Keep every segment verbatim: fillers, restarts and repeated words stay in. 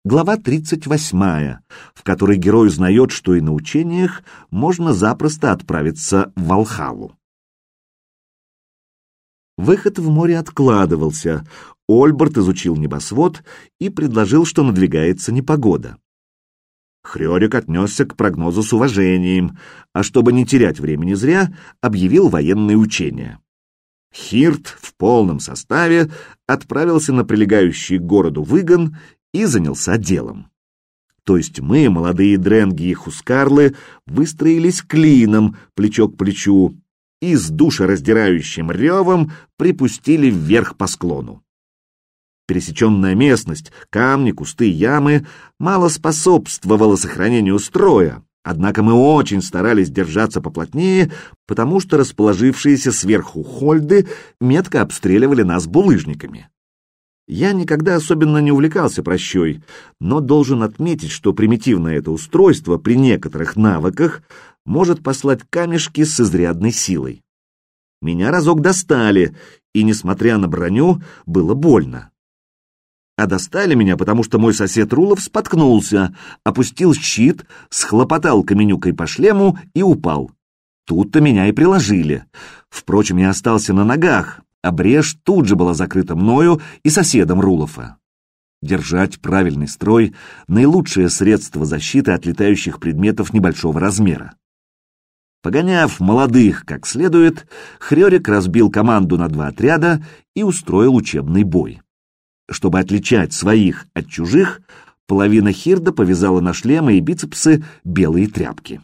Глава тридцать восьмая, в которой герой узнает, что и на учениях можно запросто отправиться в Валхаллу. Выход в море откладывался. Ольберт изучил небосвод и предложил, что надвигается непогода. Хрёрик отнесся к прогнозу с уважением, а чтобы не терять времени зря, объявил военные учения. Хирт в полном составе отправился на прилегающий к городу Выгон и занялся делом. То есть мы, молодые дренги и хускарлы, выстроились клином, плечо к плечу, и с душераздирающим ревом припустили вверх по склону. Пересеченная местность, камни, кусты, ямы мало способствовала сохранению строя, однако мы очень старались держаться поплотнее, потому что расположившиеся сверху хольды метко обстреливали нас булыжниками. Я никогда особенно не увлекался прощой, но должен отметить, что примитивное это устройство при некоторых навыках может послать камешки с изрядной силой. Меня разок достали, и, несмотря на броню, было больно. А достали меня, потому что мой сосед Рулов споткнулся, опустил щит, схлопотал каменюкой по шлему и упал. Тут-то меня и приложили. Впрочем, я остался на ногах, а брешь тут же была закрыта мною и соседом Рулофа. Держать правильный строй — наилучшее средство защиты от летающих предметов небольшого размера. Погоняв молодых как следует, Хрёрик разбил команду на два отряда и устроил учебный бой. Чтобы отличать своих от чужих, половина хирда повязала на шлемы и бицепсы белые тряпки.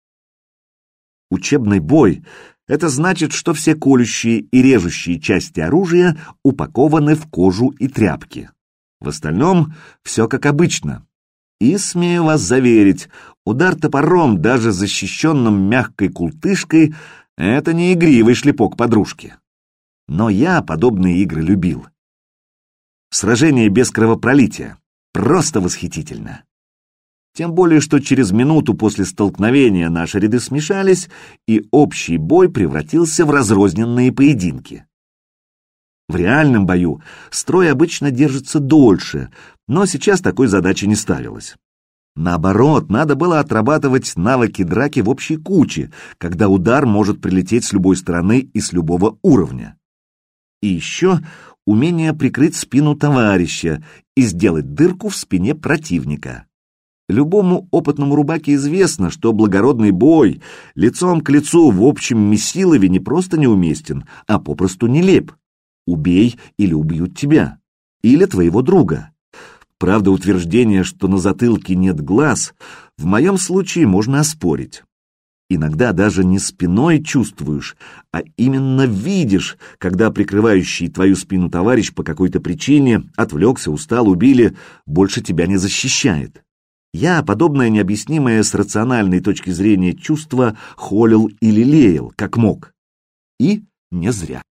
Учебный бой — это значит, что все колющие и режущие части оружия упакованы в кожу и тряпки. В остальном все как обычно. И, смею вас заверить, удар топором, даже защищенным мягкой култышкой, это не игривый шлепок подружки. Но я подобные игры любил. Сражение без кровопролития. Просто восхитительно. Тем более, что через минуту после столкновения наши ряды смешались, и общий бой превратился в разрозненные поединки. В реальном бою строй обычно держится дольше, но сейчас такой задачи не ставилось. Наоборот, надо было отрабатывать навыки драки в общей куче, когда удар может прилететь с любой стороны и с любого уровня. И еще умение прикрыть спину товарища и сделать дырку в спине противника. Любому опытному рубаке известно, что благородный бой лицом к лицу в общем месилове не просто неуместен, а попросту нелеп. Убей или убьют тебя, или твоего друга. Правда, утверждение, что на затылке нет глаз, в моем случае можно оспорить. Иногда даже не спиной чувствуешь, а именно видишь, когда прикрывающий твою спину товарищ по какой-то причине отвлекся, устал, убили, больше тебя не защищает. Я подобное необъяснимое с рациональной точки зрения чувство холил и лелеял, как мог. И не зря.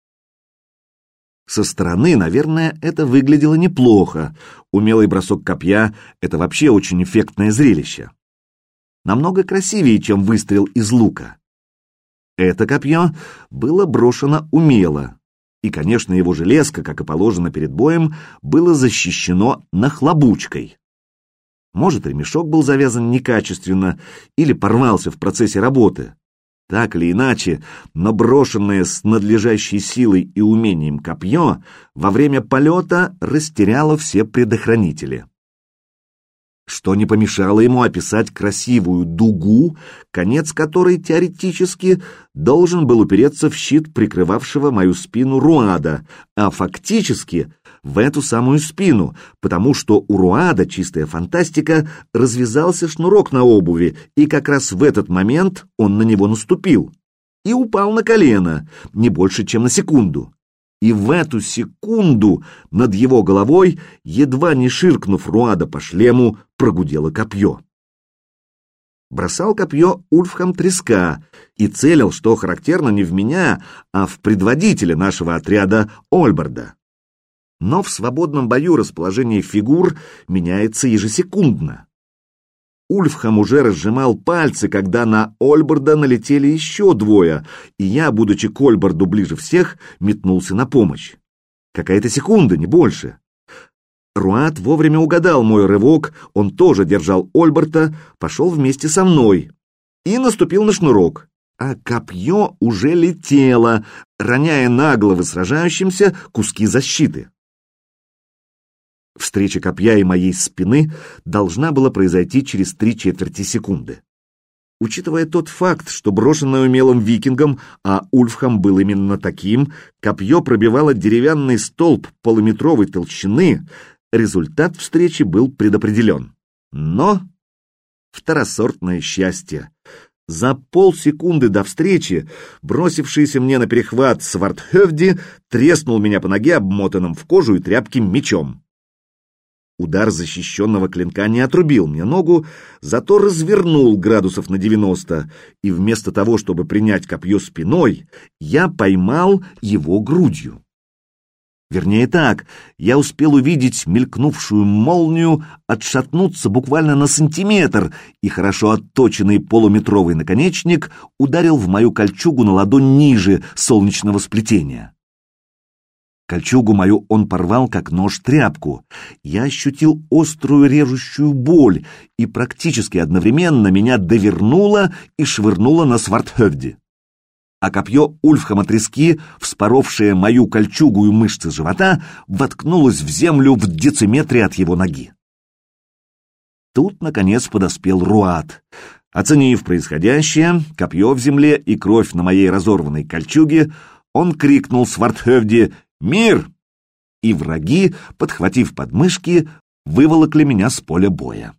Со стороны, наверное, это выглядело неплохо. Умелый бросок копья — это вообще очень эффектное зрелище. Намного красивее, чем выстрел из лука. Это копье было брошено умело. И, конечно, его железка, как и положено перед боем, было защищено нахлобучкой. Может, ремешок был завязан некачественно или порвался в процессе работы. Так или иначе, но брошенное с надлежащей силой и умением копье во время полета растеряло все предохранители. Что не помешало ему описать красивую дугу, конец которой теоретически должен был упереться в щит прикрывавшего мою спину Руада, а фактически в эту самую спину, потому что у Руада, чистая фантастика, развязался шнурок на обуви, и как раз в этот момент он на него наступил и упал на колено, не больше, чем на секунду. И в эту секунду над его головой, едва не ширкнув Руада по шлему, прогудело копье. Бросал копье Ульфхам Треска и целил, что характерно, не в меня, а в предводителя нашего отряда Ольберда. Но в свободном бою расположение фигур меняется ежесекундно. Ульфхам уже разжимал пальцы, когда на Ольберда налетели еще двое, и я, будучи к Ольберду ближе всех, метнулся на помощь. Какая-то секунда, не больше. Руат вовремя угадал мой рывок, он тоже держал Ольберта, пошел вместе со мной и наступил на шнурок. А копье уже летело, роняя на головы сражающимся куски защиты. Встреча копья и моей спины должна была произойти через три четверти секунды. Учитывая тот факт, что брошенное умелым викингом, а Ульфхам был именно таким, копье пробивало деревянный столб полуметровой толщины, результат встречи был предопределен. Но второсортное счастье. За полсекунды до встречи бросившийся мне на перехват Свардхövdi треснул меня по ноге обмотанным в кожу и тряпки мечом. Удар защищенного клинка не отрубил мне ногу, зато развернул градусов на девяносто, и вместо того, чтобы принять копье спиной, я поймал его грудью. Вернее так, я успел увидеть мелькнувшую молнию, отшатнуться буквально на сантиметр, и хорошо отточенный полуметровый наконечник ударил в мою кольчугу на ладонь ниже солнечного сплетения. Кольчугу мою он порвал, как нож тряпку. Я ощутил острую режущую боль, и практически одновременно меня довернуло и швырнуло на Свардхövdi. А копье Ульфхама трески, вспоровшее мою кольчугу и мышцы живота, воткнулось в землю в дециметре от его ноги. Тут, наконец, подоспел Руат. Оценив происходящее, копье в земле и кровь на моей разорванной кольчуге, он крикнул Свардхövdi «Мир!» И враги, подхватив подмышки, выволокли меня с поля боя.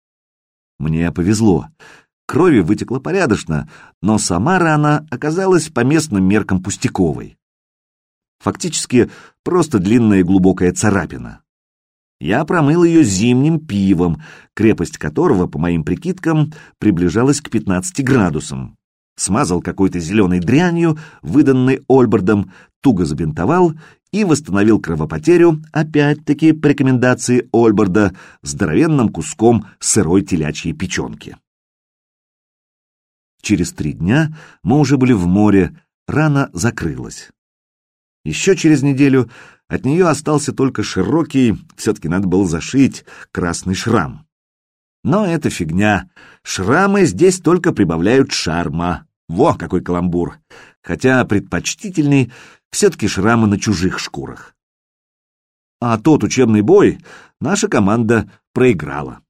Мне повезло. Крови вытекло порядочно, но сама рана оказалась по местным меркам пустяковой. Фактически просто длинная и глубокая царапина. Я промыл ее зимним пивом, крепость которого, по моим прикидкам, приближалась к пятнадцати градусам. Смазал какой-то зеленой дрянью, выданной Ольбердом, туго забинтовал и восстановил кровопотерю, опять-таки по рекомендации Ольберда, здоровенным куском сырой телячьей печенки. Через три дня мы уже были в море, рана закрылась. Еще через неделю от нее остался только широкий, все-таки надо было зашить, красный шрам. Но это фигня. Шрамы здесь только прибавляют шарма. Во, какой каламбур! Хотя предпочтительней все-таки шрамы на чужих шкурах. А тот учебный бой наша команда проиграла.